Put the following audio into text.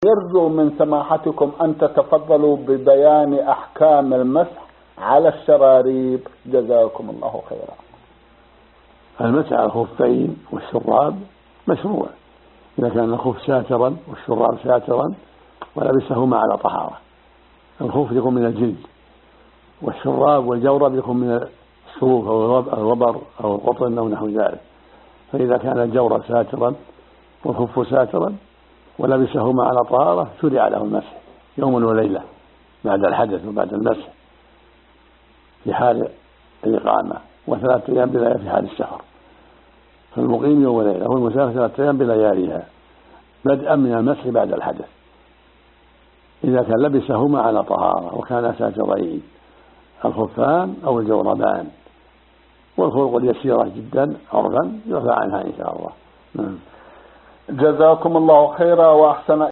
يرجو من سماحتكم أن تتفضلوا ببيان أحكام المسح على الشراريب، جزاكم الله خيرا. المسح على الخفين والشراب مشروع إذا كان الخف ساترا والشراب ساترا ولبسهما على طهارة. الخف يكون من الجلد، والشراب والجورب يكون من الصوف أو الوبر أو القطن أو نحو ذلك. فإذا كان الجورب ساترا والخف ساترا ولبسهما على طهارة شرع له المسح يوم وليلة بعد الحدث وبعد المسح في حال الإقامة، و3 أيام بلياليها في حال السفر. فالمقيم يوم وليلة والمسافر 3 أيام بلياليها بدءا من المسح بعد الحدث إذا كان لبسهما على طهارة وكان ساترين الخفان أو الجوربان. والخلق اليسيرة جدا عرفا يعفى عنها إن شاء الله. جزاكم الله خيرا وأحسن